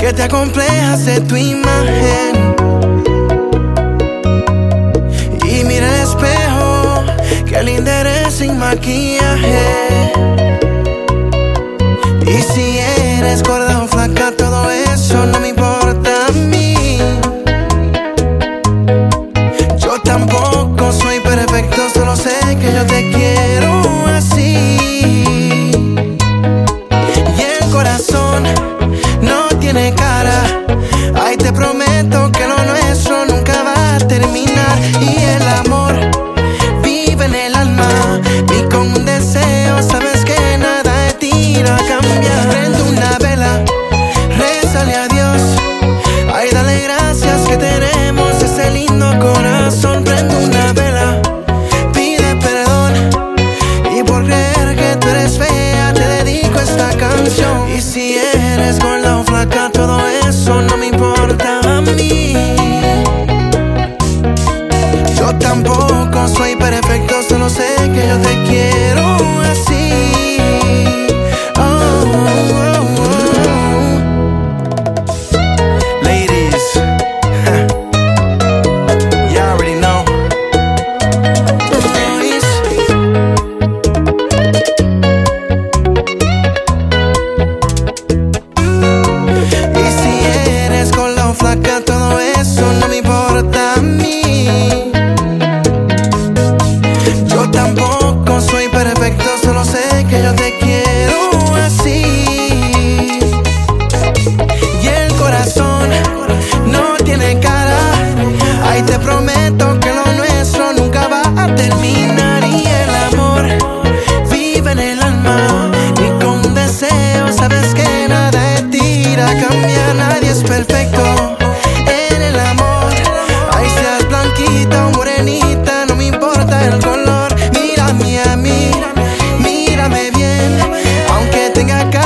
que te acomplejas de tu imagen. Y mira el espejo, qué linda eres sin maquillaje. Y si eres gorda o flaca, todo eso no me importa a mí. Yo tampoco soy perfecto, solo sé que yo te quiero así. Y el corazón no tiene cara, ay, te prometo que lo nuestro nunca va a terminar. Y el amor vive en el alma, y con un deseo sabes que nada de ti irá a cambiar. Prende una vela, rézale a Dios, ay, dale gracias que tenemos ese lindo corazón. Prende una vela, pide perdón, y por creer que tú eres fea te dedico esta canción. Y si eres gorda o flaca, todo eso no me importa a mí. Yo tampoco soy perfecto, solo sé que yo te quiero así. Oh, oh, oh. Ladies, you already know. Boys. Y si eres gorda o flaca, todo eso no me importa a mí. Yo tampoco soy perfecto, solo sé que yo te quiero así. Y el corazón no tiene cara, ay, te prometo que lo nuestro nunca va a terminar. Y el amor vive en el alma, y con un deseo sabes que nada de ti irá a cambiar. Nadie es perfecto en el amor, ay, seas blanquita o morenita, no me importa el color. Mírame a mí, mírame bien, aunque tenga cara